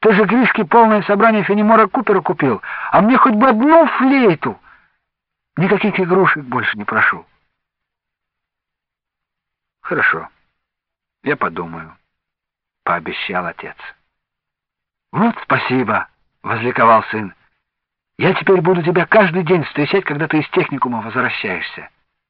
Ты же Гришке полное собрание Фенемора Купера купил, а мне хоть бы одну флейту. Никаких игрушек больше не прошу. Хорошо, я подумаю, — пообещал отец. Вот спасибо, — возликовал сын. Я теперь буду тебя каждый день встречать, когда ты из техникума возвращаешься.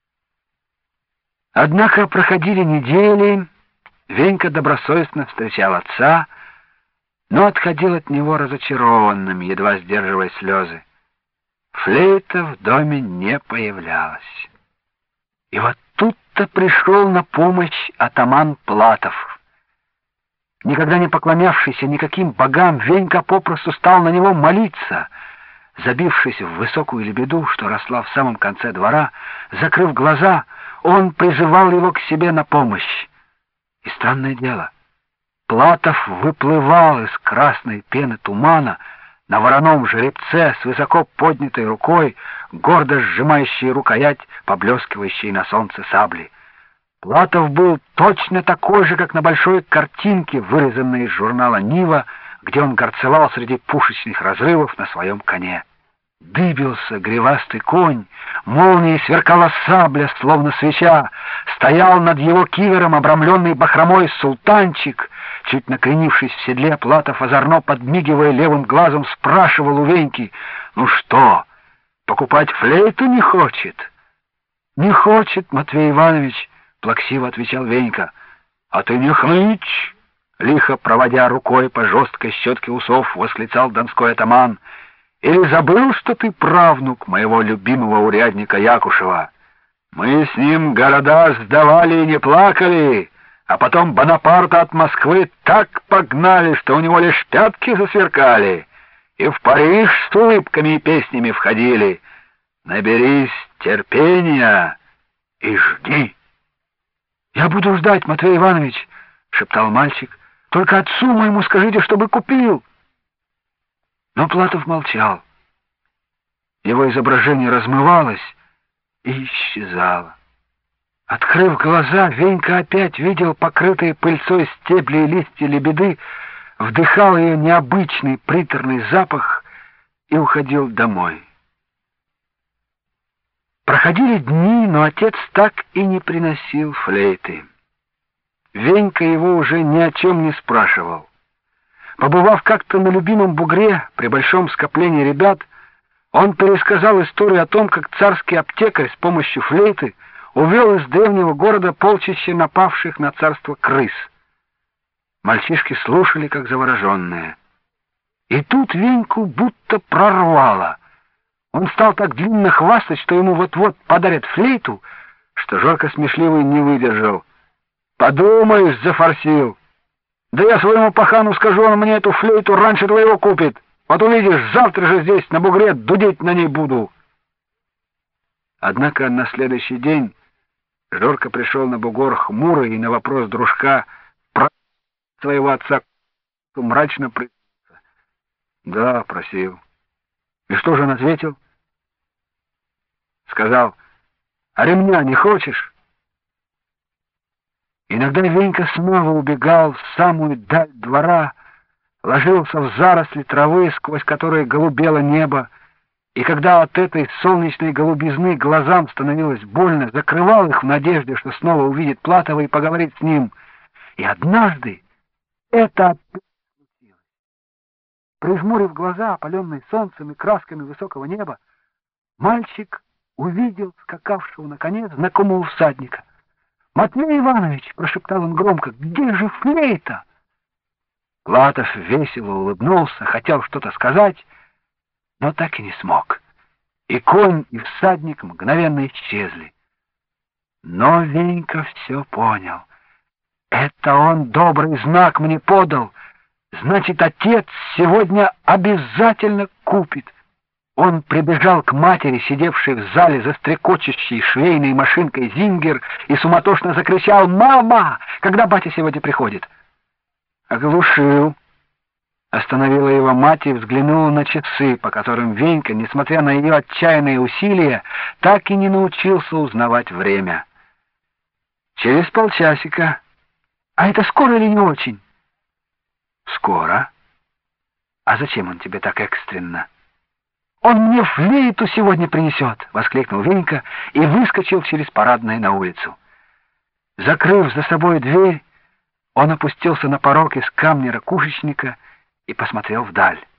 Однако проходили недели, Венька добросовестно встречал отца, но отходил от него разочарованным, едва сдерживая слезы. Флейта в доме не появлялась. И вот тут-то пришел на помощь атаман Платов. Никогда не поклонявшийся никаким богам, Венька попросту стал на него молиться. Забившись в высокую лебеду, что росла в самом конце двора, закрыв глаза, он призывал его к себе на помощь. И странное дело, Платов выплывал из красной пены тумана на вороном жеребце с высоко поднятой рукой, гордо сжимающей рукоять, поблескивающей на солнце сабли. Платов был точно такой же, как на большой картинке, вырезанной из журнала «Нива», где он горцевал среди пушечных разрывов на своем коне. Дыбился гривастый конь, молнией сверкала сабля, словно свеча, стоял над его кивером обрамленный бахромой султанчик. Чуть накренившись в седле, Платов, озорно подмигивая левым глазом, спрашивал у Веньки: «Ну что, покупать флейту не хочет?» «Не хочет, Матвей Иванович», — плаксиво отвечал Венька. «А ты не хнычь!» — лихо проводя рукой по жесткой щетке усов, восклицал донской атаман. «Или забыл, что ты правнук моего любимого урядника Якушева? Мы с ним города сдавали и не плакали, а потом Бонапарта от Москвы так погнали, что у него лишь пятки засверкали, и в Париж с улыбками и песнями входили. Наберись терпения и жди». «Я буду ждать, Матвей Иванович», — шептал мальчик. «Только отцу моему скажите, чтобы купил». Но Платов молчал. Его изображение размывалось и исчезало. Открыв глаза, Венька опять видел покрытые пыльцой стебли и листья лебеды, вдыхал ее необычный приторный запах и уходил домой. Проходили дни, но отец так и не приносил флейты. Венька его уже ни о чем не спрашивал. Побывав как-то на любимом бугре при большом скоплении ребят, он пересказал историю о том, как царский аптекарь с помощью флейты увел из древнего города полчища напавших на царство крыс. Мальчишки слушали, как завороженные. И тут Веньку будто прорвало. Он стал так длинно хвастать, что ему вот-вот подарят флейту, что Жорко смешливый не выдержал. «Подумаешь, зафорсил! Да я своему пахану скажу, он мне эту флейту раньше твоего купит. Вот увидишь, завтра же здесь на бугре дудеть на ней буду». Однако на следующий день Жорко пришел на бугор хмурый и на вопрос дружка про своего отца мрачно признался: «Да, просил». И что же он ответил? Сказал: «А ремня не хочешь?» Иногда Венька снова убегал в самую даль двора, ложился в заросли травы, сквозь которые голубело небо, и когда от этой солнечной голубизны глазам становилось больно, закрывал их в надежде, что снова увидит Платова и поговорит с ним. И однажды это опять случилось. Прижмурив глаза, опаленные солнцем и красками высокого неба, мальчик увидел скакавшего на коне знакомого всадника. «Матвей Иванович!» — прошептал он громко. «Где же флейта?» Платов весело улыбнулся, хотел что-то сказать, но так и не смог. И конь, и всадник мгновенно исчезли. Но Венька все понял. Это он добрый знак мне подал. Значит, отец сегодня обязательно купит. Он прибежал к матери, сидевшей в зале за стрекочущей швейной машинкой «Зингер», и суматошно закричал: «Мама! Когда батя сегодня приходит?» «Оглушил». Остановила его мать и взглянула на часы, по которым Венька, несмотря на ее отчаянные усилия, так и не научился узнавать время. «Через полчасика». «А это скоро или не очень?» «Скоро». «А зачем он тебе так экстренно?» «Он мне флейту сегодня принесет!» — воскликнул Венька и выскочил через парадное на улицу. Закрыв за собой дверь, он опустился на порог из камня ракушечника и посмотрел вдаль.